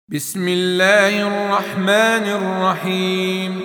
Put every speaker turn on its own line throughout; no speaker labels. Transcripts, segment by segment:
بسم الله الرحمن الرحيم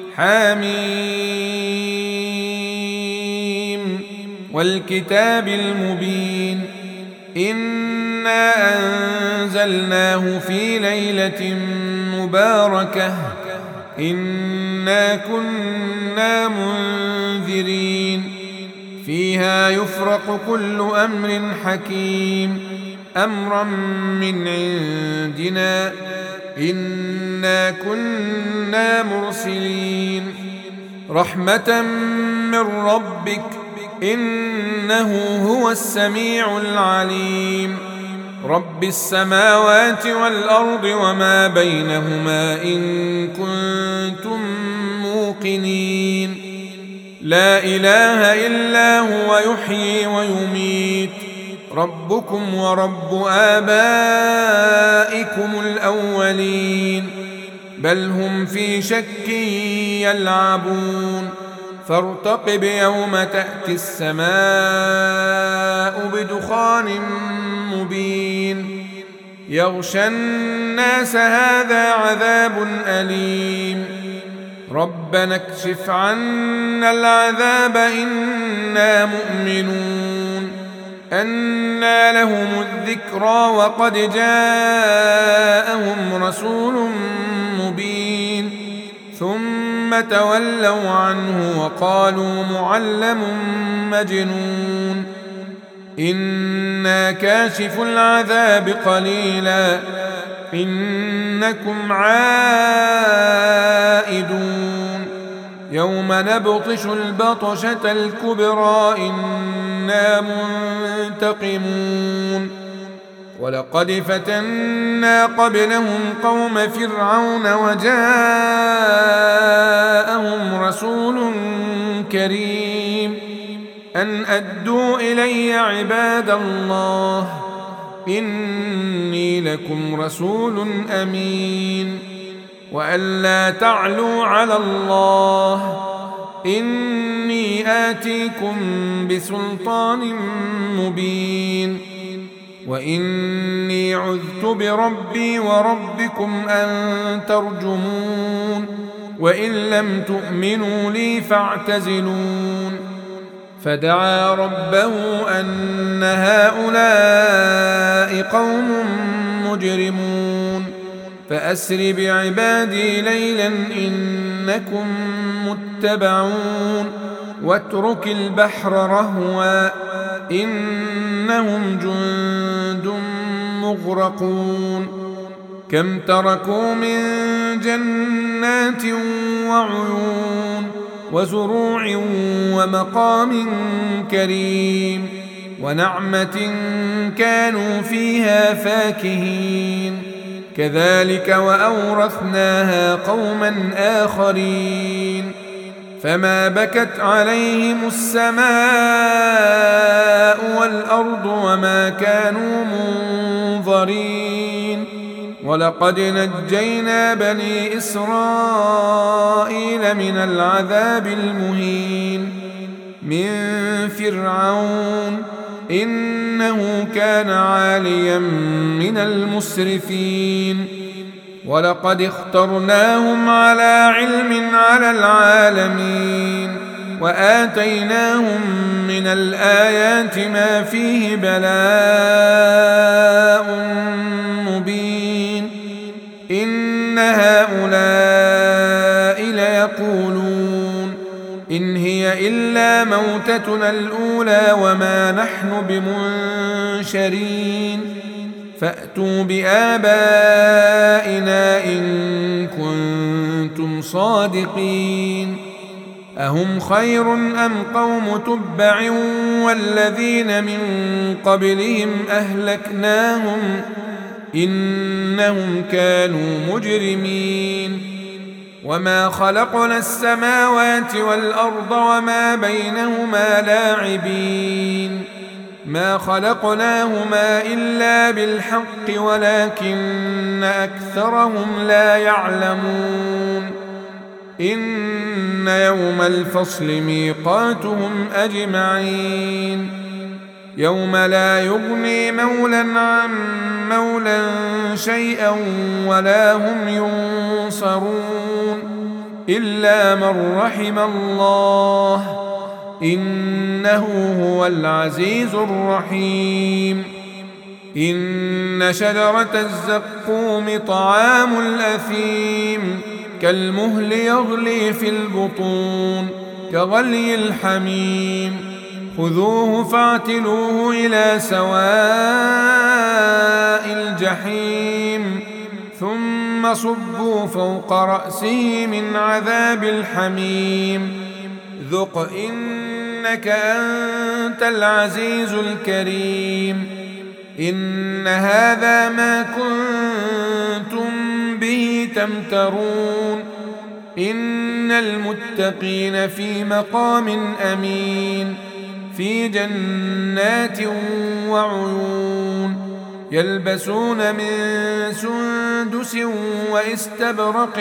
حميم والكتاب المبين إنا أنزلناه في ليلة مباركة إنا كنا منذرين فيها يفرق كل أمر حكيم أمرا من عندنا إنا كنا مرسلين رحمة من ربك إنه هو السميع العليم رب السماوات والأرض وما بينهما إن كنتم موقنين لا إله إلا هو يحيي ويميت ربكم ورب آبائكم الأولين بل هم في شك يلعبون فارتقب يوم تأتي السماء بدخان مبين يغشى الناس هذا عذاب أليم ربنا اكشف عنا العذاب إنا مؤمنون أنى لهم الذكرى وقد جاءهم رسول مبين ثم تولوا عنه وقالوا معلم مجنون إنا كاشف العذاب قليلا إنكم عائدون يوم نبطش البطشة الكبرى إنا منتقمون ولقد فتنا قبلهم قوم فرعون وجاءهم رسول كريم أن أدوا إلي عباد الله إني لكم رسول أمين وأن لا تعلوا على الله إني آتيكم بسلطان مبين وإني عذت بربي وربكم أن ترجمون وإن لم تؤمنوا لي فاعتزلون فدعا ربه أن هؤلاء قوم مجرمون فأسر بعبادي ليلا إنكم متبعون واترك البحر رهوا إنهم جند مغرقون كم تركوا من جنات وعيون وزروع ومقام كريم ونعمة كانوا فيها فاكهين كذلك وأورثناها قوما آخرين فما بكت عليهم السماء والأرض وما كانوا منظرين ولقد نجينا بني إسرائيل من العذاب المهين من فرعون إنه كان عاليا من المسرفين ولقد اخترناهم على علم على العالمين وآتيناهم من الآيات ما فيه بلاء مبين إن هؤلاء ليقولون إن هي إلا موتتنا الأولى وما نحن بمنشرين فأتوا بآبائنا إن كنتم صادقين أهم خير أم قوم تبع والذين من قبلهم أهلكناهم إنهم كانوا مجرمين وما خلقنا السماوات والأرض وما بينهما لاعبين ما خلقناهما إلا بالحق ولكن أكثرهم لا يعلمون إن يوم الفصل ميقاتهم أجمعين يوم لا يغني مولى عن مولى شيئا ولا هم ينصرون إلا من رحم الله إنه هو العزيز الرحيم. إن شجرة الزقوم طعام الأثيم كالمهل يغلي في البطون كغلي الحميم خذوه فاعتلوه إلى سواء الجحيم ثم صبوا فوق رأسه من عذاب الحميم ذق إنك أنت العزيز الكريم. إن هذا ما كنتم به تمترون إن المتقين في مقام أمين في جنات وعيون يلبسون من سندس واستبرق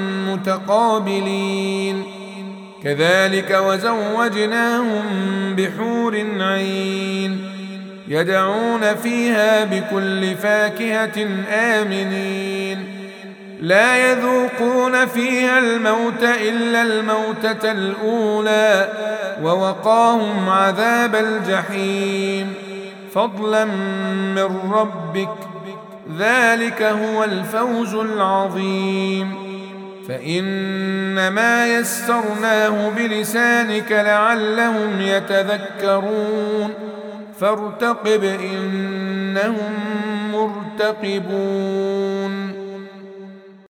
متقابلين كذلك وزوجناهم بحور عين يدعون فيها بكل فاكهة آمنين لا يذوقون فيها الموت إلا الموتة الأولى ووقاهم عذاب الجحيم فضلا من ربك ذلك هو الفوز العظيم. فإنما يسرناه بلسانك لعلهم يتذكرون فارتقب إنهم مرتقبون.